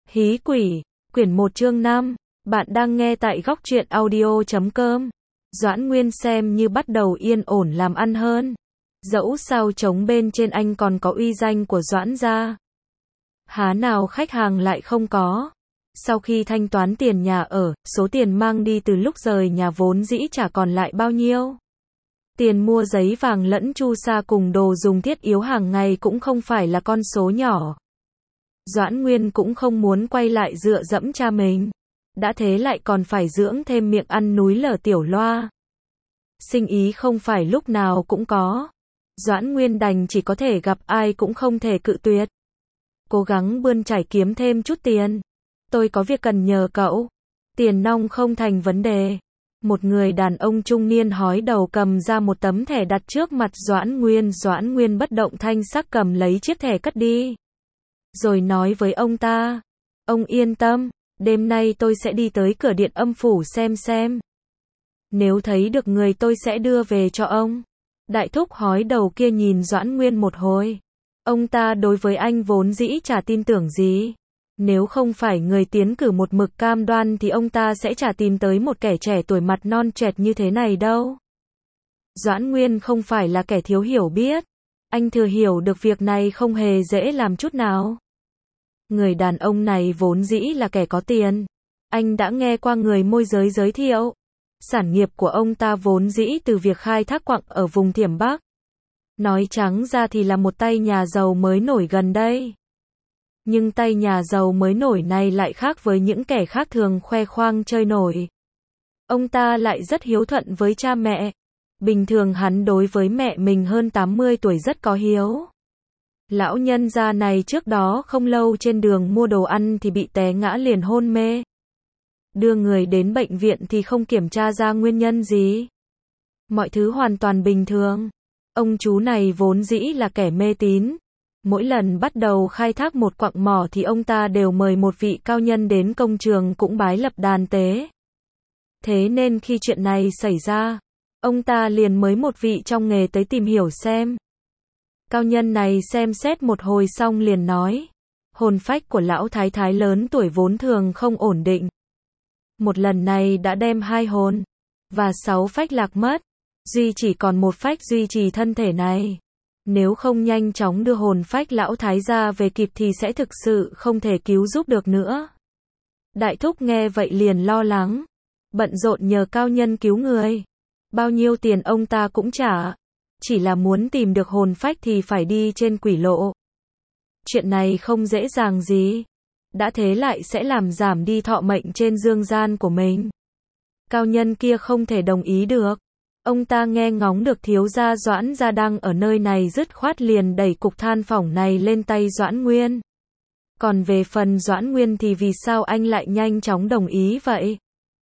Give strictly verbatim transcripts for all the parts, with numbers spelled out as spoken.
Hí quỷ, quyển một chương năm, bạn đang nghe tại góc truyện audio chấm com. Doãn Nguyên xem như bắt đầu yên ổn làm ăn hơn. Dẫu sao trống bên trên anh còn có uy danh của Doãn gia. Há nào khách hàng lại không có. Sau khi thanh toán tiền nhà ở, số tiền mang đi từ lúc rời nhà vốn dĩ chả còn lại bao nhiêu. Tiền mua giấy vàng lẫn chu sa cùng đồ dùng thiết yếu hàng ngày cũng không phải là con số nhỏ. Doãn Nguyên cũng không muốn quay lại dựa dẫm cha mình. Đã thế lại còn phải dưỡng thêm miệng ăn núi lở tiểu loa. Sinh ý không phải lúc nào cũng có. Doãn Nguyên đành chỉ có thể gặp ai cũng không thể cự tuyệt. Cố gắng bươn chải kiếm thêm chút tiền. Tôi có việc cần nhờ cậu. Tiền nong không thành vấn đề. Một người đàn ông trung niên hói đầu cầm ra một tấm thẻ đặt trước mặt Doãn Nguyên. Doãn Nguyên bất động thanh sắc cầm lấy chiếc thẻ cất đi. Rồi nói với ông ta. Ông yên tâm, đêm nay tôi sẽ đi tới cửa điện âm phủ xem xem. Nếu thấy được người tôi sẽ đưa về cho ông. Đại thúc hói đầu kia nhìn Doãn Nguyên một hồi. Ông ta đối với anh vốn dĩ chả tin tưởng gì. Nếu không phải người tiến cử một mực cam đoan thì ông ta sẽ chả tìm tới một kẻ trẻ tuổi mặt non trẻ như thế này đâu. Doãn Nguyên không phải là kẻ thiếu hiểu biết. Anh thừa hiểu được việc này không hề dễ làm chút nào. Người đàn ông này vốn dĩ là kẻ có tiền. Anh đã nghe qua người môi giới giới thiệu. Sản nghiệp của ông ta vốn dĩ từ việc khai thác quặng ở vùng Thiểm Bắc. Nói trắng ra thì là một tay nhà giàu mới nổi gần đây. Nhưng tay nhà giàu mới nổi này lại khác với những kẻ khác thường khoe khoang chơi nổi. Ông ta lại rất hiếu thuận với cha mẹ. Bình thường hắn đối với mẹ mình hơn tám mươi tuổi rất có hiếu. Lão nhân gia này trước đó không lâu trên đường mua đồ ăn thì bị té ngã liền hôn mê. Đưa người đến bệnh viện thì không kiểm tra ra nguyên nhân gì. Mọi thứ hoàn toàn bình thường. Ông chú này vốn dĩ là kẻ mê tín. Mỗi lần bắt đầu khai thác một quặng mỏ thì ông ta đều mời một vị cao nhân đến công trường cũng bái lập đàn tế. Thế nên khi chuyện này xảy ra, ông ta liền mới một vị trong nghề tới tìm hiểu xem. Cao nhân này xem xét một hồi xong liền nói. Hồn phách của lão thái thái lớn tuổi vốn thường không ổn định. Một lần này đã đem hai hồn và sáu phách lạc mất. Duy chỉ còn một phách duy trì thân thể này. Nếu không nhanh chóng đưa hồn phách lão thái gia về kịp thì sẽ thực sự không thể cứu giúp được nữa. Đại thúc nghe vậy liền lo lắng. Bận rộn nhờ cao nhân cứu người. Bao nhiêu tiền ông ta cũng trả. Chỉ là muốn tìm được hồn phách thì phải đi trên quỷ lộ. Chuyện này không dễ dàng gì. Đã thế lại sẽ làm giảm đi thọ mệnh trên dương gian của mình. Cao nhân kia không thể đồng ý được. Ông ta nghe ngóng được thiếu gia Doãn gia đang ở nơi này dứt khoát liền đẩy cục than phỏng này lên tay Doãn Nguyên. Còn về phần Doãn Nguyên thì vì sao anh lại nhanh chóng đồng ý vậy?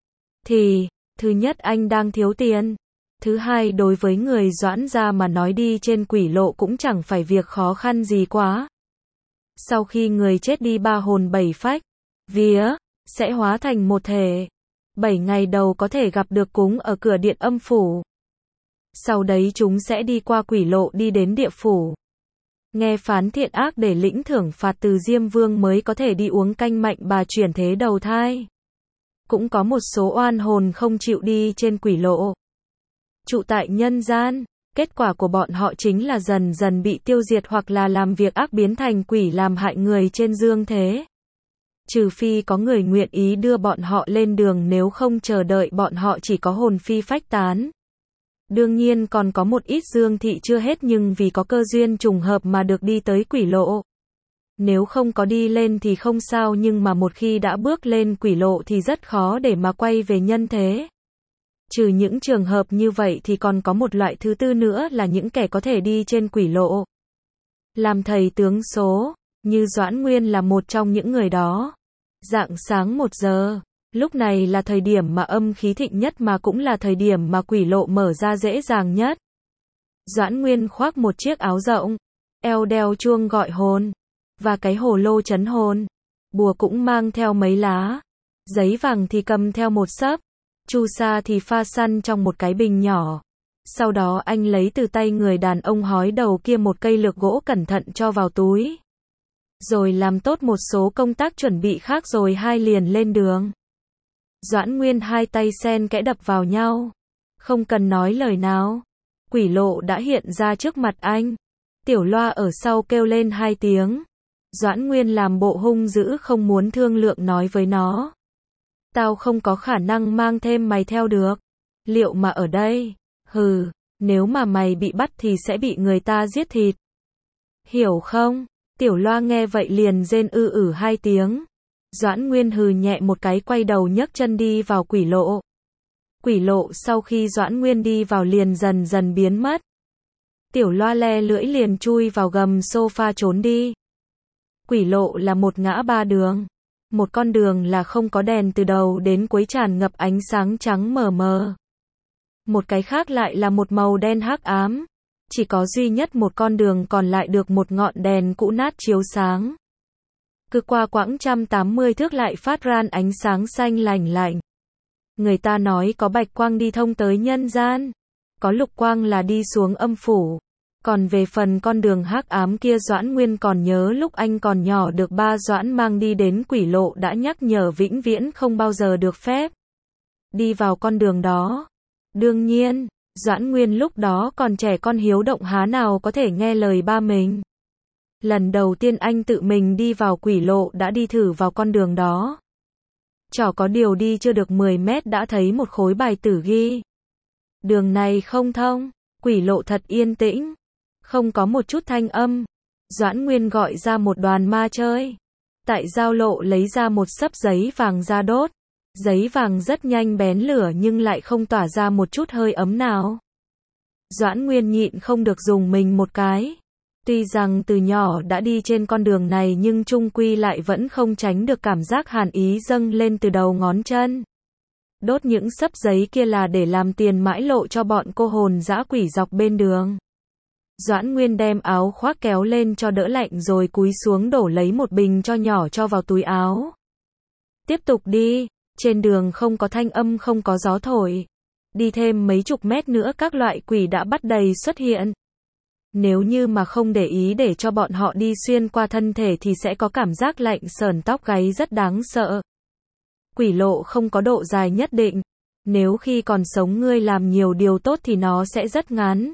Thì, thứ nhất anh đang thiếu tiền. Thứ hai đối với người Doãn gia mà nói đi trên quỷ lộ cũng chẳng phải việc khó khăn gì quá. Sau khi người chết đi ba hồn bảy phách, vía, sẽ hóa thành một thể. Bảy ngày đầu có thể gặp được cúng ở cửa điện âm phủ. Sau đấy chúng sẽ đi qua quỷ lộ đi đến địa phủ. Nghe phán thiện ác để lĩnh thưởng phạt từ Diêm Vương mới có thể đi uống canh mạnh bà chuyển thế đầu thai. Cũng có một số oan hồn không chịu đi trên quỷ lộ. Trụ tại nhân gian, kết quả của bọn họ chính là dần dần bị tiêu diệt hoặc là làm việc ác biến thành quỷ làm hại người trên dương thế. Trừ phi có người nguyện ý đưa bọn họ lên đường, nếu không chờ đợi bọn họ chỉ có hồn phi phách tán. Đương nhiên còn có một ít dương thị chưa hết nhưng vì có cơ duyên trùng hợp mà được đi tới quỷ lộ. Nếu không có đi lên thì không sao, nhưng mà một khi đã bước lên quỷ lộ thì rất khó để mà quay về nhân thế. Trừ những trường hợp như vậy thì còn có một loại thứ tư nữa là những kẻ có thể đi trên quỷ lộ. Làm thầy tướng số, như Doãn Nguyên là một trong những người đó. Rạng sáng một giờ, lúc này là thời điểm mà âm khí thịnh nhất mà cũng là thời điểm mà quỷ lộ mở ra dễ dàng nhất. Doãn Nguyên khoác một chiếc áo rộng, eo đeo chuông gọi hồn, và cái hồ lô trấn hồn. Bùa cũng mang theo mấy lá, giấy vàng thì cầm theo một xấp, chu sa thì pha săn trong một cái bình nhỏ. Sau đó anh lấy từ tay người đàn ông hói đầu kia một cây lược gỗ cẩn thận cho vào túi. rồi làm tốt một số công tác chuẩn bị khác rồi hai liền lên đường. Doãn Nguyên hai tay xen kẽ đập vào nhau. Không cần nói lời nào. Quỷ lộ đã hiện ra trước mặt anh. Tiểu Loa ở sau kêu lên hai tiếng. Doãn Nguyên làm bộ hung dữ không muốn thương lượng nói với nó. Tao không có khả năng mang thêm mày theo được. Liệu mà ở đây? Hừ, nếu mà mày bị bắt thì sẽ bị người ta giết thịt. Hiểu không? Tiểu Loa nghe vậy liền rên ư ử hai tiếng. Doãn Nguyên hừ nhẹ một cái quay đầu nhấc chân đi vào quỷ lộ. Quỷ lộ sau khi Doãn Nguyên đi vào liền dần dần biến mất. Tiểu Loa le lưỡi liền chui vào gầm sofa trốn đi. Quỷ lộ là một ngã ba đường. Một con đường là không có đèn từ đầu đến cuối tràn ngập ánh sáng trắng mờ mờ. Một cái khác lại là một màu đen hắc ám. Chỉ có duy nhất một con đường còn lại được một ngọn đèn cũ nát chiếu sáng. Cứ qua quãng một trăm tám mươi thước lại phát ra ánh sáng xanh lành lạnh. Người ta nói có bạch quang đi thông tới nhân gian. Có lục quang là đi xuống âm phủ. Còn về phần con đường hắc ám kia Doãn Nguyên còn nhớ lúc anh còn nhỏ được ba Doãn mang đi đến quỷ lộ đã nhắc nhở vĩnh viễn không bao giờ được phép đi vào con đường đó. Đương nhiên, Doãn Nguyên lúc đó còn trẻ con hiếu động há nào có thể nghe lời ba mình. Lần đầu tiên anh tự mình đi vào quỷ lộ đã đi thử vào con đường đó. Chỏ có điều đi chưa được mười mét đã thấy một khối bài tử ghi. Đường này không thông, quỷ lộ thật yên tĩnh. Không có một chút thanh âm. Doãn Nguyên gọi ra một đoàn ma chơi. Tại giao lộ lấy ra một xấp giấy vàng ra đốt. Giấy vàng rất nhanh bén lửa nhưng lại không tỏa ra một chút hơi ấm nào. Doãn Nguyên nhịn không được dùng mình một cái. Tuy rằng từ nhỏ đã đi trên con đường này nhưng chung quy lại vẫn không tránh được cảm giác hàn ý dâng lên từ đầu ngón chân. Đốt những xấp giấy kia là để làm tiền mãi lộ cho bọn cô hồn dã quỷ dọc bên đường. Doãn Nguyên đem áo khoác kéo lên cho đỡ lạnh rồi cúi xuống đổ lấy một bình cho nhỏ cho vào túi áo. Tiếp tục đi, trên đường không có thanh âm không có gió thổi. Đi thêm mấy chục mét nữa các loại quỷ đã bắt đầy xuất hiện. Nếu như mà không để ý để cho bọn họ đi xuyên qua thân thể thì sẽ có cảm giác lạnh sởn tóc gáy rất đáng sợ. Quỷ lộ không có độ dài nhất định. Nếu khi còn sống ngươi làm nhiều điều tốt thì nó sẽ rất ngắn.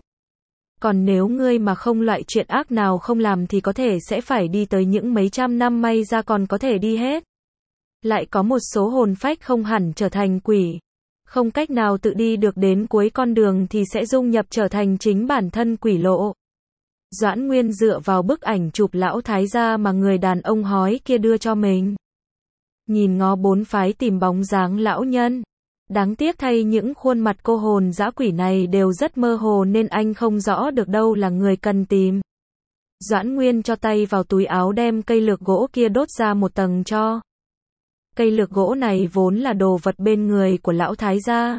Còn nếu ngươi mà không loại chuyện ác nào không làm thì có thể sẽ phải đi tới những mấy trăm năm may ra còn có thể đi hết. Lại có một số hồn phách không hẳn trở thành quỷ. Không cách nào tự đi được đến cuối con đường thì sẽ dung nhập trở thành chính bản thân quỷ lộ. Doãn Nguyên dựa vào bức ảnh chụp lão thái gia mà người đàn ông hói kia đưa cho mình. Nhìn ngó bốn phái tìm bóng dáng lão nhân. Đáng tiếc thay những khuôn mặt cô hồn dã quỷ này đều rất mơ hồ nên anh không rõ được đâu là người cần tìm. Doãn Nguyên cho tay vào túi áo đem cây lược gỗ kia đốt ra một tầng cho. Cây lược gỗ này vốn là đồ vật bên người của lão thái gia.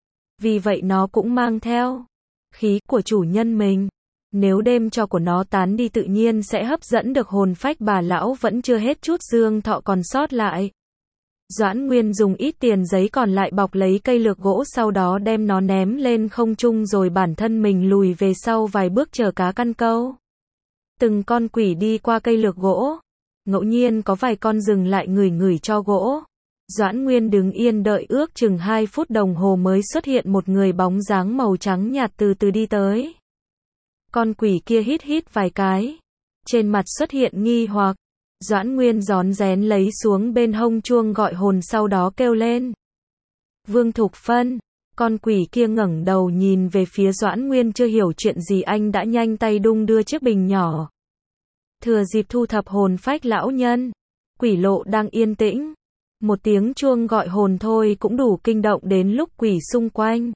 Vì vậy nó cũng mang theo khí của chủ nhân mình. Nếu đêm cho của nó tán đi tự nhiên sẽ hấp dẫn được hồn phách bà lão vẫn chưa hết chút dương thọ còn sót lại. Doãn Nguyên dùng ít tiền giấy còn lại bọc lấy cây lược gỗ sau đó đem nó ném lên không trung rồi bản thân mình lùi về sau vài bước chờ cá căn câu. Từng con quỷ đi qua cây lược gỗ. Ngẫu nhiên có vài con dừng lại ngửi ngửi cho gỗ. Doãn Nguyên đứng yên đợi ước chừng hai phút đồng hồ mới xuất hiện một người bóng dáng màu trắng nhạt từ từ đi tới. Con quỷ kia hít hít vài cái. Trên mặt xuất hiện nghi hoặc. Doãn Nguyên rón rén lấy xuống bên hông chuông gọi hồn sau đó kêu lên. Vương Thục Phân. Con quỷ kia ngẩng đầu nhìn về phía Doãn Nguyên chưa hiểu chuyện gì anh đã nhanh tay đung đưa chiếc bình nhỏ. Thừa dịp thu thập hồn phách lão nhân. Quỷ lộ đang yên tĩnh. Một tiếng chuông gọi hồn thôi cũng đủ kinh động đến lúc quỷ xung quanh.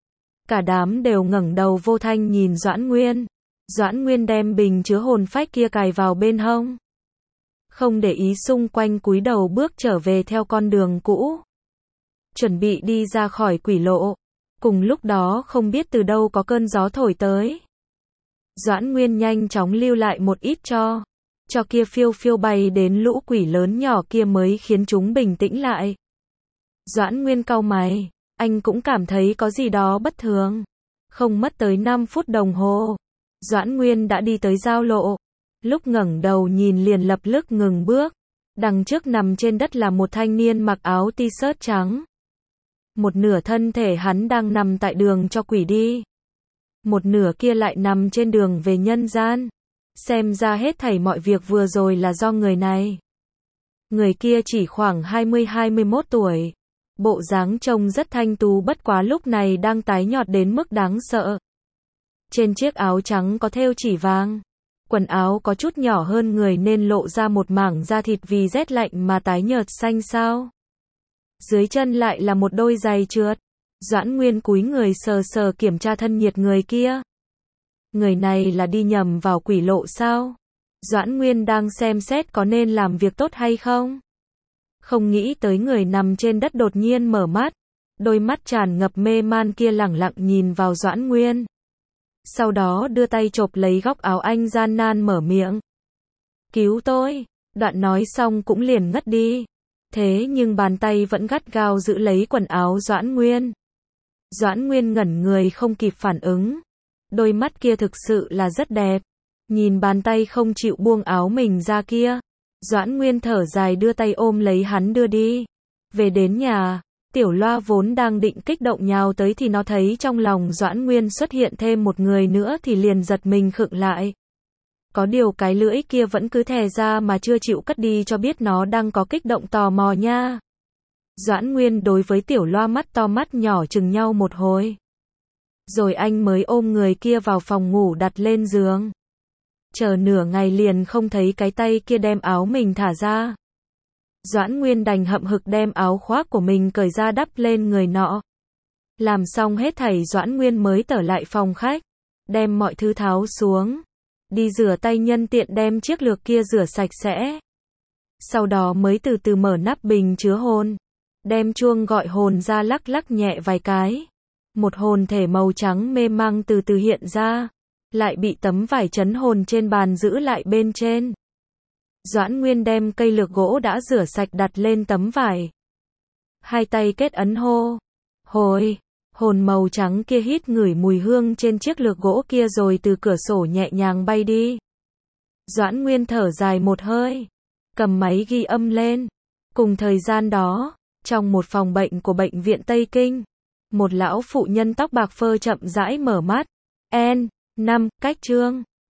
Cả đám đều ngẩng đầu vô thanh nhìn Doãn Nguyên. Doãn Nguyên đem bình chứa hồn phách kia cài vào bên hông. Không để ý xung quanh cúi đầu bước trở về theo con đường cũ. Chuẩn bị đi ra khỏi quỷ lộ. Cùng lúc đó không biết từ đâu có cơn gió thổi tới. Doãn Nguyên nhanh chóng lưu lại một ít cho. Cho kia phiêu phiêu bay đến lũ quỷ lớn nhỏ kia mới khiến chúng bình tĩnh lại. Doãn Nguyên cau mày. Anh cũng cảm thấy có gì đó bất thường. Không mất tới năm phút đồng hồ. Doãn Nguyên đã đi tới giao lộ. Lúc ngẩng đầu nhìn liền lập tức ngừng bước. Đằng trước nằm trên đất là một thanh niên mặc áo t-shirt trắng. Một nửa thân thể hắn đang nằm tại đường cho quỷ đi. Một nửa kia lại nằm trên đường về nhân gian. Xem ra hết thảy mọi việc vừa rồi là do người này. Người kia chỉ khoảng hai mươi hai mươi mốt tuổi. Bộ dáng trông rất thanh tú, bất quá lúc này đang tái nhợt đến mức đáng sợ. Trên chiếc áo trắng có thêu chỉ vàng. Quần áo có chút nhỏ hơn người nên lộ ra một mảng da thịt vì rét lạnh mà tái nhợt xanh xao. Dưới chân lại là một đôi giày trượt. Doãn Nguyên cúi người sờ sờ kiểm tra thân nhiệt người kia. Người này là đi nhầm vào quỷ lộ sao? Doãn Nguyên đang xem xét có nên làm việc tốt hay không. Không nghĩ tới người nằm trên đất đột nhiên mở mắt. Đôi mắt tràn ngập mê man kia lẳng lặng nhìn vào Doãn Nguyên. Sau đó đưa tay chộp lấy góc áo anh, gian nan mở miệng. Cứu tôi. Đoạn nói xong cũng liền ngất đi. Thế nhưng bàn tay vẫn gắt gao giữ lấy quần áo Doãn Nguyên. Doãn Nguyên ngẩn người không kịp phản ứng. Đôi mắt kia thực sự là rất đẹp. Nhìn bàn tay không chịu buông áo mình ra kia. Doãn Nguyên thở dài đưa tay ôm lấy hắn đưa đi. Về đến nhà, Tiểu Loa vốn đang định kích động nhào tới thì nó thấy trong lòng Doãn Nguyên xuất hiện thêm một người nữa thì liền giật mình khựng lại. Có điều cái lưỡi kia vẫn cứ thè ra mà chưa chịu cất đi, cho biết nó đang có kích động tò mò nha. Doãn Nguyên đối với Tiểu Loa mắt to mắt nhỏ chừng nhau một hồi. Rồi anh mới ôm người kia vào phòng ngủ đặt lên giường. Chờ nửa ngày liền không thấy cái tay kia đem áo mình thả ra. Doãn Nguyên đành hậm hực đem áo khoác của mình cởi ra đắp lên người nọ. Làm xong hết thảy Doãn Nguyên mới trở lại phòng khách. Đem mọi thứ tháo xuống. Đi rửa tay nhân tiện đem chiếc lược kia rửa sạch sẽ. Sau đó mới từ từ mở nắp bình chứa hồn. Đem chuông gọi hồn ra lắc lắc nhẹ vài cái. Một hồn thể màu trắng mê mang từ từ hiện ra. Lại bị tấm vải trấn hồn trên bàn giữ lại bên trên. Doãn Nguyên đem cây lược gỗ đã rửa sạch đặt lên tấm vải. Hai tay kết ấn hô. Hồi. Hồn màu trắng kia hít ngửi mùi hương trên chiếc lược gỗ kia rồi từ cửa sổ nhẹ nhàng bay đi. Doãn Nguyên thở dài một hơi. Cầm máy ghi âm lên. Cùng thời gian đó, trong một phòng bệnh của bệnh viện Tây Kinh, một lão phụ nhân tóc bạc phơ chậm rãi mở mắt. En, năm, cách chương.